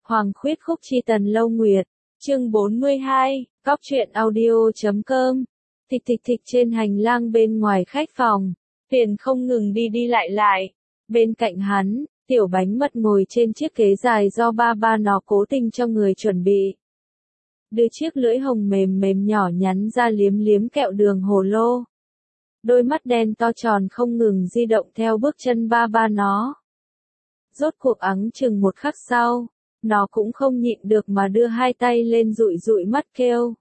Hoàng khuyết khúc chi tần lâu nguyệt, chương 42, góc truyện audio.com. Thịch thịch thịch trên hành lang bên ngoài khách phòng, Tiền không ngừng đi đi lại lại. Bên cạnh hắn, tiểu bánh mật ngồi trên chiếc ghế dài do ba nó cố tình cho người chuẩn bị. Đưa chiếc lưỡi hồng mềm mềm nhỏ nhắn ra liếm liếm kẹo đường hồ lô. Đôi mắt đen to tròn không ngừng di động theo bước chân ba nó. Rốt cuộc ắng chừng một khắc sau, nó cũng không nhịn được mà đưa hai tay lên dụi dụi mắt kêu.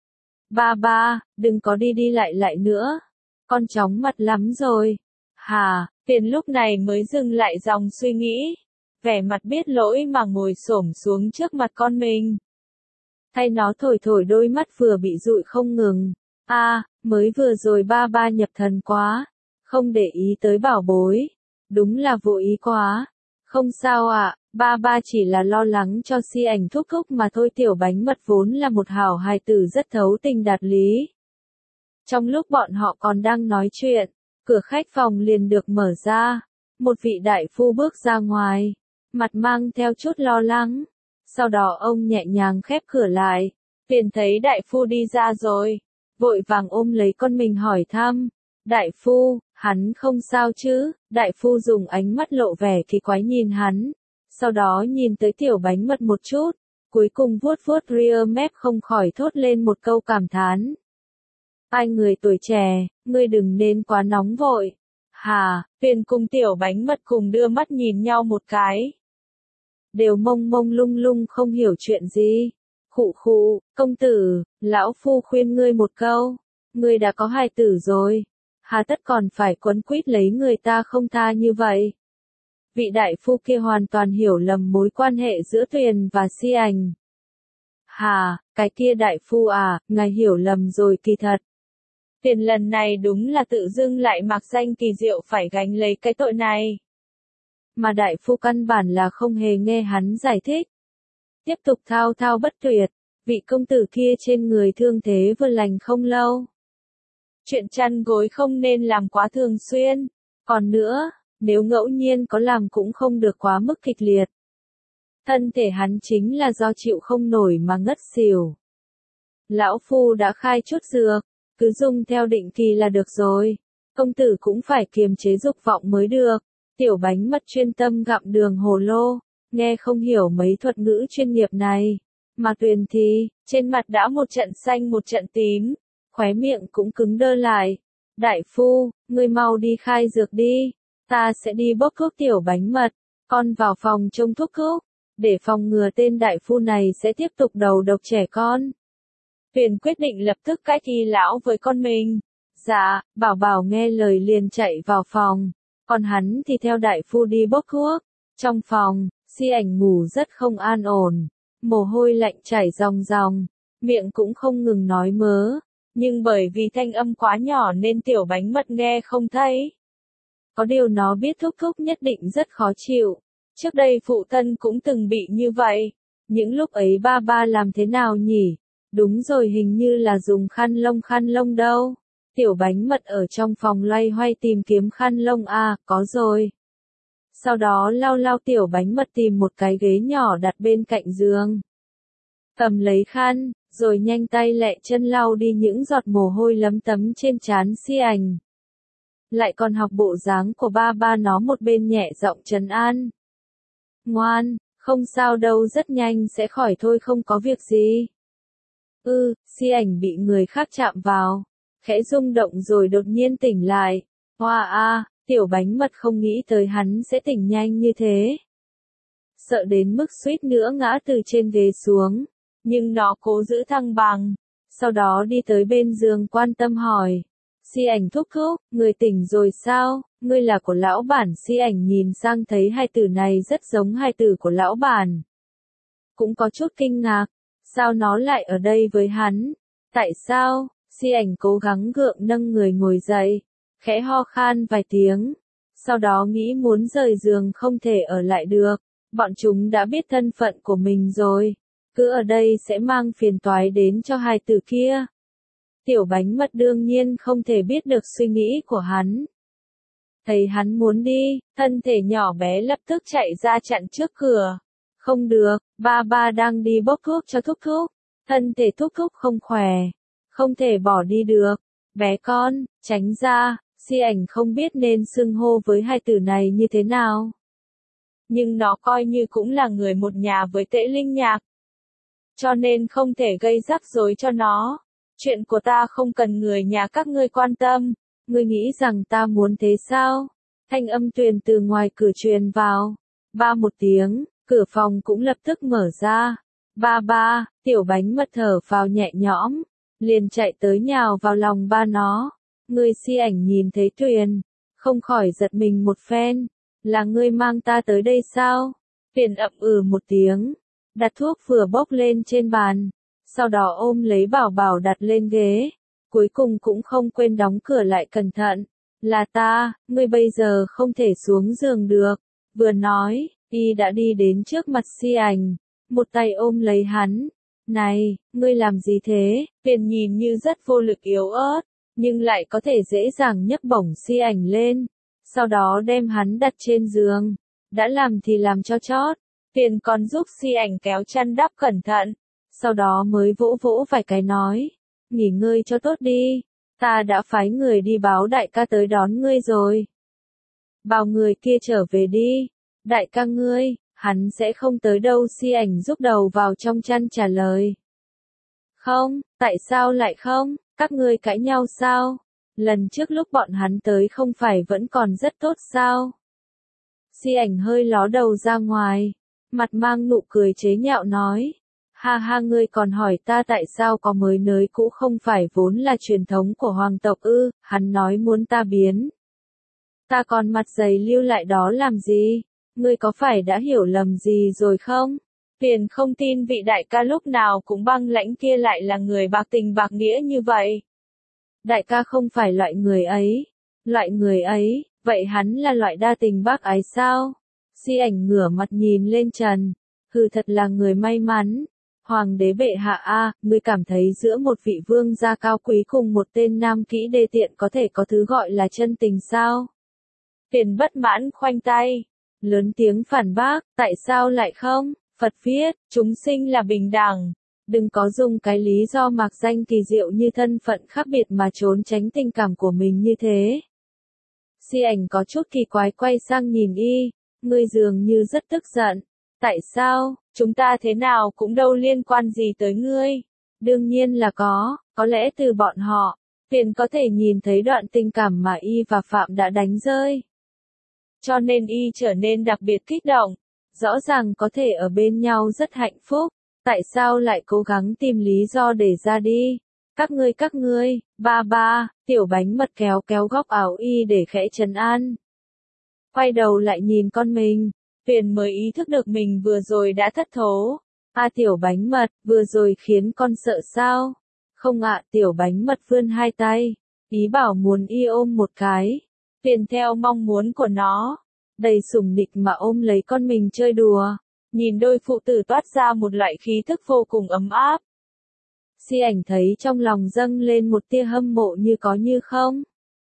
Ba, đừng có đi đi lại lại nữa. Con chóng mặt lắm rồi. Hà, Tiền lúc này mới dừng lại dòng suy nghĩ. Vẻ mặt biết lỗi mà ngồi xổm xuống trước mặt con mình. Thay nó thổi thổi đôi mắt vừa bị dụi không ngừng. Mới vừa rồi ba nhập thần quá. Không để ý tới bảo bối. Đúng là vô ý quá. Không sao ạ, ba chỉ là lo lắng cho si ảnh thúc thúc mà thôi. Tiểu bánh mật vốn là một hảo hài tử rất thấu tình đạt lý. Trong lúc bọn họ còn đang nói chuyện, cửa khách phòng liền được mở ra. Một vị đại phu bước ra ngoài, mặt mang theo chút lo lắng. Sau đó ông nhẹ nhàng khép cửa lại. Tiền thấy đại phu đi ra rồi, vội vàng ôm lấy con mình hỏi thăm. Đại phu, hắn không sao chứ? Đại phu dùng ánh mắt lộ vẻ kỳ quái nhìn hắn. Sau đó nhìn tới tiểu bánh mật một chút. Cuối cùng vuốt vuốt ria mép không khỏi thốt lên một câu cảm thán. Ai người tuổi trẻ, ngươi đừng nên quá nóng vội. Tiền cùng tiểu bánh mật cùng đưa mắt nhìn nhau một cái. Đều mông mông lung lung không hiểu chuyện gì. Khụ, công tử, lão phu khuyên ngươi một câu. Ngươi đã có hài tử rồi. Hà tất còn phải quấn quýt lấy người ta không tha như vậy. Vị đại phu kia hoàn toàn hiểu lầm mối quan hệ giữa Tuyền và si ảnh. Cái kia đại phu ngài hiểu lầm rồi kỳ thật. Tiền lần này đúng là tự dưng lại mặc danh kỳ diệu phải gánh lấy cái tội này. Mà đại phu căn bản là không hề nghe hắn giải thích. Tiếp tục thao thao bất tuyệt, vị công tử kia trên người thương thế vừa lành không lâu. Chuyện chăn gối không nên làm quá thường xuyên. Còn nữa, nếu ngẫu nhiên có làm cũng không được quá mức kịch liệt. Thân thể hắn chính là do chịu không nổi mà ngất xỉu. Lão phu đã khai chút dược, cứ dùng theo định kỳ là được rồi. Công tử cũng phải kiềm chế dục vọng mới được. Tiểu bánh mật chuyên tâm gặm đường hồ lô, nghe không hiểu mấy thuật ngữ chuyên nghiệp này. Mà Tuyền thì, trên mặt đã một trận xanh một trận tím. Khóe miệng cũng cứng đơ lại. Đại phu, ngươi mau đi khai dược đi. Ta sẽ đi bốc thuốc tiểu bánh mật. Con vào phòng trông thuốc thuốc. Để phòng ngừa tên đại phu này sẽ tiếp tục đầu độc trẻ con. Tuyền quyết định lập tức cãi thi lão với con mình. Dạ, bảo nghe lời liền chạy vào phòng. Còn hắn thì theo đại phu đi bốc thuốc. Trong phòng, si ảnh ngủ rất không an ổn. Mồ hôi lạnh chảy ròng ròng. Miệng cũng không ngừng nói mớ. Nhưng bởi vì thanh âm quá nhỏ nên tiểu bánh mật nghe không thấy. Có điều nó biết thúc thúc nhất định rất khó chịu. Trước đây phụ thân cũng từng bị như vậy. Những lúc ấy ba làm thế nào nhỉ? Đúng rồi, hình như là dùng khăn lông đâu. Tiểu bánh mật ở trong phòng loay hoay tìm kiếm khăn lông. Có rồi. Sau đó lau tiểu bánh mật tìm một cái ghế nhỏ đặt bên cạnh giường. Cầm lấy khăn, rồi nhanh tay lẹ chân lau đi những giọt mồ hôi lấm tấm trên trán si ảnh. Lại còn học bộ dáng của ba nó một bên nhẹ giọng trấn an. Ngoan, không sao đâu, rất nhanh sẽ khỏi thôi, không có việc gì. Si ảnh bị người khác chạm vào, khẽ rung động rồi đột nhiên tỉnh lại. Tiểu bánh mật không nghĩ tới hắn sẽ tỉnh nhanh như thế. Sợ đến mức suýt nữa ngã từ trên ghế xuống. Nhưng nó cố giữ thăng bằng. Sau đó đi tới bên giường quan tâm hỏi. Si ảnh thúc thúc, người tỉnh rồi sao? Ngươi là của lão bản. Si ảnh nhìn sang thấy hai từ này rất giống hai từ của lão bản. Cũng có chút kinh ngạc. Sao nó lại ở đây với hắn? Tại sao? Si ảnh cố gắng gượng nâng người ngồi dậy. Khẽ ho khan vài tiếng. Sau đó nghĩ muốn rời giường không thể ở lại được. Bọn chúng đã biết thân phận của mình rồi. Cứ ở đây sẽ mang phiền toái đến cho hai tử kia. Tiểu bánh mật đương nhiên không thể biết được suy nghĩ của hắn. Thấy hắn muốn đi, thân thể nhỏ bé lập tức chạy ra chặn trước cửa. Không được, ba ba đang đi bốc thuốc cho thúc thúc. Thân thể thúc thúc không khỏe. Không thể bỏ đi được. Bé con, tránh ra. Si ảnh không biết nên xưng hô với hai từ này như thế nào. Nhưng nó coi như cũng là người một nhà với Tễ Linh Nhạc. Cho nên không thể gây rắc rối cho nó. Chuyện của ta không cần người nhà các ngươi quan tâm. Ngươi nghĩ rằng ta muốn thế sao? Thanh âm Tuyền từ ngoài cửa truyền vào. Ba một tiếng, cửa phòng cũng lập tức mở ra. Ba ba, Tiểu Bánh Mật thở phào nhẹ nhõm. Liền chạy tới nhào vào lòng ba nó. Ngươi Si ảnh nhìn thấy Tuyền. Không khỏi giật mình một phen. Là ngươi mang ta tới đây sao? Tuyền ậm một tiếng. Đặt thuốc vừa bốc lên trên bàn. Sau đó ôm lấy Bảo Bảo đặt lên ghế. Cuối cùng cũng không quên đóng cửa lại cẩn thận. Là ta, ngươi bây giờ không thể xuống giường được. Vừa nói, y đã đi đến trước mặt Si ảnh. Một tay ôm lấy hắn. Này, ngươi làm gì thế? Tuyền nhìn như rất vô lực yếu ớt. Nhưng lại có thể dễ dàng nhấc bổng Si ảnh lên. Sau đó đem hắn đặt trên giường. Đã làm thì làm cho chót. Tuyền còn giúp Si ảnh kéo chăn đắp cẩn thận. Sau đó mới vỗ vỗ vài cái nói. Nghỉ ngơi cho tốt đi. Ta đã phái người đi báo đại ca tới đón ngươi rồi. Bảo người kia trở về đi. Đại ca ngươi, hắn sẽ không tới đâu. Si ảnh rúc đầu vào trong chăn trả lời. Không, tại sao lại không? Các ngươi cãi nhau sao? Lần trước lúc bọn hắn tới không phải vẫn còn rất tốt sao? Si ảnh hơi ló đầu ra ngoài. Mặt mang nụ cười chế nhạo nói. Ha ha, ngươi còn hỏi ta tại sao có mới nới cũ không phải vốn là truyền thống của hoàng tộc ư? Hắn nói muốn ta biến. Ta còn mặt dày lưu lại đó làm gì? Ngươi có phải đã hiểu lầm gì rồi không? Tuyền không tin vị đại ca lúc nào cũng băng lãnh kia lại là người bạc tình bạc nghĩa như vậy. Đại ca không phải loại người ấy. Loại người ấy, vậy hắn là loại đa tình bác ái sao? Si ảnh ngửa mặt nhìn lên trần. Hừ, thật là người may mắn. Hoàng đế bệ hạ a, ngươi cảm thấy giữa một vị vương gia cao quý cùng một tên nam kỹ đê tiện có thể có thứ gọi là chân tình sao? Tuyền bất mãn khoanh tay. Lớn tiếng phản bác, tại sao lại không? Phật viết, chúng sinh là bình đẳng. Đừng có dùng cái lý do mạc danh kỳ diệu như thân phận khác biệt mà trốn tránh tình cảm của mình như thế. Si ảnh có chút kỳ quái quay sang nhìn y. Ngươi dường như rất tức giận. Tại sao? Chúng ta thế nào cũng đâu liên quan gì tới ngươi. Đương nhiên là có lẽ từ bọn họ, Tuyền có thể nhìn thấy đoạn tình cảm mà y và Phạm đã đánh rơi. Cho nên y trở nên đặc biệt kích động. Rõ ràng có thể ở bên nhau rất hạnh phúc. Tại sao lại cố gắng tìm lý do để ra đi? Các ngươi, ba ba, Tiểu Bánh Mật kéo kéo góc áo y để khẽ trấn an. Quay đầu lại nhìn con mình. Tuyền mới ý thức được mình vừa rồi đã thất thố. Tiểu Bánh Mật, vừa rồi khiến con sợ sao? Không ạ, Tiểu Bánh Mật vươn hai tay. Ý bảo muốn y ôm một cái. Tuyền theo mong muốn của nó. Đầy sủng nịch mà ôm lấy con mình chơi đùa. Nhìn đôi phụ tử toát ra một loại khí thức vô cùng ấm áp. Si ảnh thấy trong lòng dâng lên một tia hâm mộ như có như không.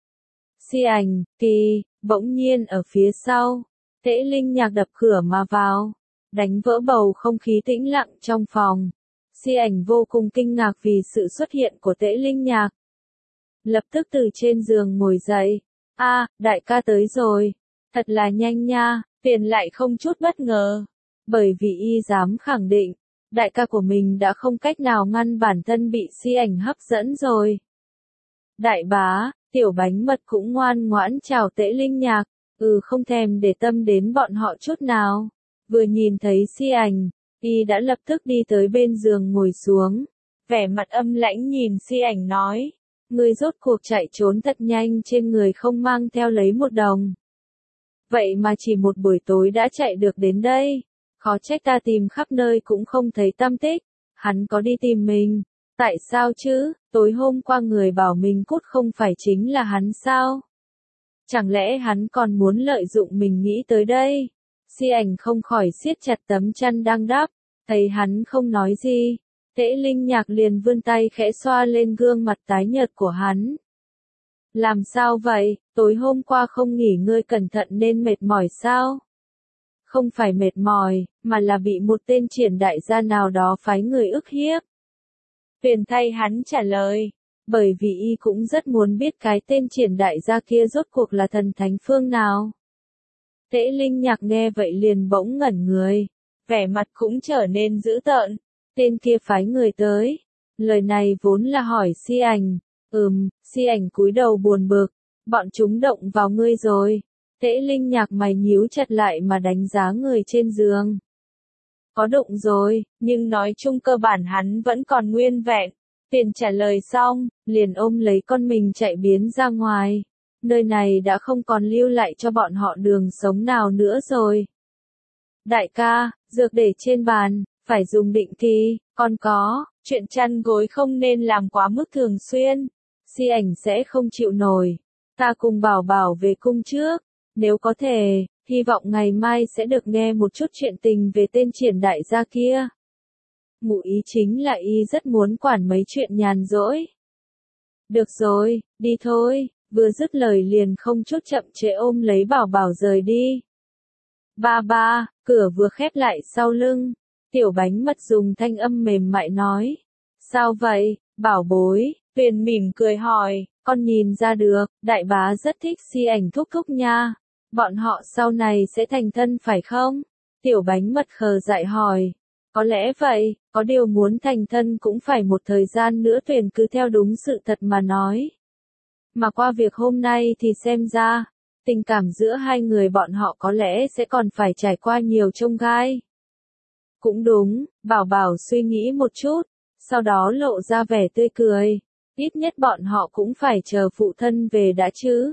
Si ảnh, kỳ, bỗng nhiên ở phía sau. Tễ Linh Nhạc đập cửa mà vào. Đánh vỡ bầu không khí tĩnh lặng trong phòng. Si ảnh vô cùng kinh ngạc vì sự xuất hiện của Tễ Linh Nhạc. Lập tức từ trên giường ngồi dậy. Đại ca tới rồi. Thật là nhanh nha. Tuyền lại không chút bất ngờ. Bởi vì y dám khẳng định. Đại ca của mình đã không cách nào ngăn bản thân bị Si ảnh hấp dẫn rồi. Đại bá, Tiểu Bánh Mật cũng ngoan ngoãn chào Tễ Linh Nhạc. Không thèm để tâm đến bọn họ chút nào. Vừa nhìn thấy Si ảnh, y đã lập tức đi tới bên giường ngồi xuống. Vẻ mặt âm lãnh nhìn Si ảnh nói. Ngươi rốt cuộc chạy trốn thật nhanh trên người không mang theo lấy một đồng. Vậy mà chỉ một buổi tối đã chạy được đến đây. Khó trách ta tìm khắp nơi cũng không thấy tăm tích. Hắn có đi tìm mình. Tại sao chứ? Tối hôm qua người bảo mình cút không phải chính là hắn sao? Chẳng lẽ hắn còn muốn lợi dụng mình nghĩ tới đây? Si ảnh không khỏi siết chặt tấm chăn đang đắp. Thấy hắn không nói gì. Tễ Linh Nhạc liền vươn tay khẽ xoa lên gương mặt tái nhợt của hắn. Làm sao vậy? Tối hôm qua không nghỉ ngơi cẩn thận nên mệt mỏi sao? không phải mệt mỏi, mà là bị một tên triển đại gia nào đó phái người ức hiếp. Phiền thay hắn trả lời, bởi vì y cũng rất muốn biết cái tên triển đại gia kia rốt cuộc là thần thánh phương nào. Tễ Linh Nhạc nghe vậy liền bỗng ngẩn người, vẻ mặt cũng trở nên dữ tợn. Tên kia phái người tới. Lời này vốn là hỏi Si Ảnh. Si Ảnh cúi đầu buồn bực. Bọn chúng động vào ngươi rồi. Tễ Linh Nhạc mày nhíu chặt lại mà đánh giá người trên giường. Có đụng rồi, nhưng nói chung cơ bản hắn vẫn còn nguyên vẹn. Tiền trả lời xong, liền ôm lấy con mình chạy biến ra ngoài. Nơi này đã không còn lưu lại cho bọn họ đường sống nào nữa rồi. Đại ca, dược để trên bàn, phải dùng định kỳ, còn có, chuyện chăn gối không nên làm quá mức thường xuyên. Si Ảnh sẽ không chịu nổi. Ta cùng Bảo Bảo về cung trước, nếu có thể, hy vọng ngày mai sẽ được nghe một chút chuyện tình về tên triển đại gia kia. Ngụ ý chính là y rất muốn quản mấy chuyện nhàn rỗi. Được rồi, đi thôi, vừa dứt lời liền không chút chậm trễ ôm lấy Bảo Bảo rời đi. Ba, cửa vừa khép lại sau lưng, Tiểu Bánh Mật dùng thanh âm mềm mại nói. Sao vậy, bảo bối? Tuyền mỉm cười hỏi, con nhìn ra được, đại bá rất thích Si Ảnh thúc thúc nha. Bọn họ sau này sẽ thành thân phải không? Tiểu Bánh Mật khờ dại hỏi. Có lẽ vậy, có điều muốn thành thân cũng phải một thời gian nữa. Tuyền cứ theo đúng sự thật mà nói. Mà qua việc hôm nay thì xem ra, tình cảm giữa hai người bọn họ có lẽ sẽ còn phải trải qua nhiều chông gai. Cũng đúng, Bảo Bảo suy nghĩ một chút, sau đó lộ ra vẻ tươi cười. Ít nhất bọn họ cũng phải chờ phụ thân về đã chứ.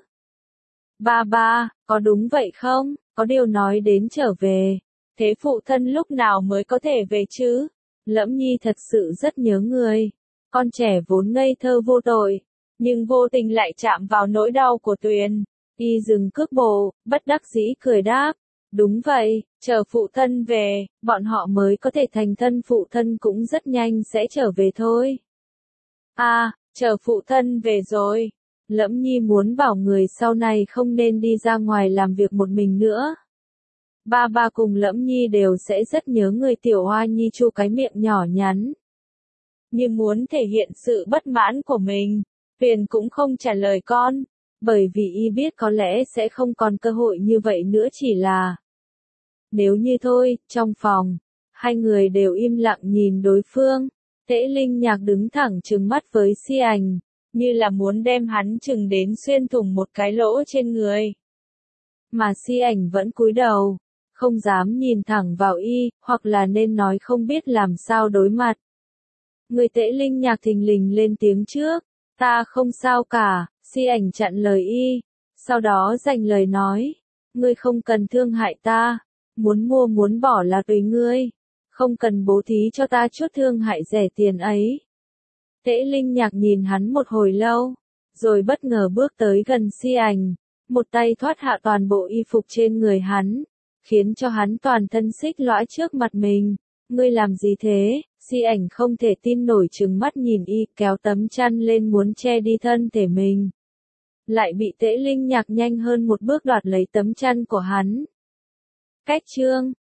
Ba, có đúng vậy không? Có điều nói đến trở về. Thế phụ thân lúc nào mới có thể về chứ? Lẫm Nhi thật sự rất nhớ người. Con trẻ vốn ngây thơ vô tội, nhưng vô tình lại chạm vào nỗi đau của Tuyền. Y dừng cước bộ, bất đắc dĩ cười đáp. Đúng vậy, chờ phụ thân về, bọn họ mới có thể thành thân. Phụ thân cũng rất nhanh sẽ trở về thôi. Chờ phụ thân về rồi. Lẫm Nhi muốn bảo người sau này không nên đi ra ngoài làm việc một mình nữa. Ba cùng Lẫm Nhi đều sẽ rất nhớ người. Tiểu Hoa Nhi chu cái miệng nhỏ nhắn, nhưng muốn thể hiện sự bất mãn của mình. Tuyền cũng không trả lời con, bởi vì y biết có lẽ sẽ không còn cơ hội như vậy nữa. Chỉ là nếu như thôi. Trong phòng, hai người đều im lặng nhìn đối phương. Tễ Linh Nhạc đứng thẳng trừng mắt với Si Ảnh, như là muốn đem hắn chừng đến xuyên thủng một cái lỗ trên người. Mà Si Ảnh vẫn cúi đầu, không dám nhìn thẳng vào y, hoặc là nên nói không biết làm sao đối mặt. Người Tễ Linh Nhạc thình lình lên tiếng trước. Ta không sao cả. Si Ảnh chặn lời y, sau đó dành lời nói. Ngươi không cần thương hại ta, muốn mua muốn bỏ là tùy ngươi, không cần bố thí cho ta chút thương hại rẻ tiền ấy. Tễ Linh Nhạc nhìn hắn một hồi lâu, rồi bất ngờ bước tới gần Si Ảnh, một tay thoát hạ toàn bộ y phục trên người hắn, khiến cho hắn toàn thân xích lõa trước mặt mình. Ngươi làm gì thế? Si Ảnh không thể tin nổi trừng mắt nhìn y, kéo tấm chăn lên muốn che đi thân thể mình. Lại bị Tễ Linh Nhạc nhanh hơn một bước đoạt lấy tấm chăn của hắn. Cách chương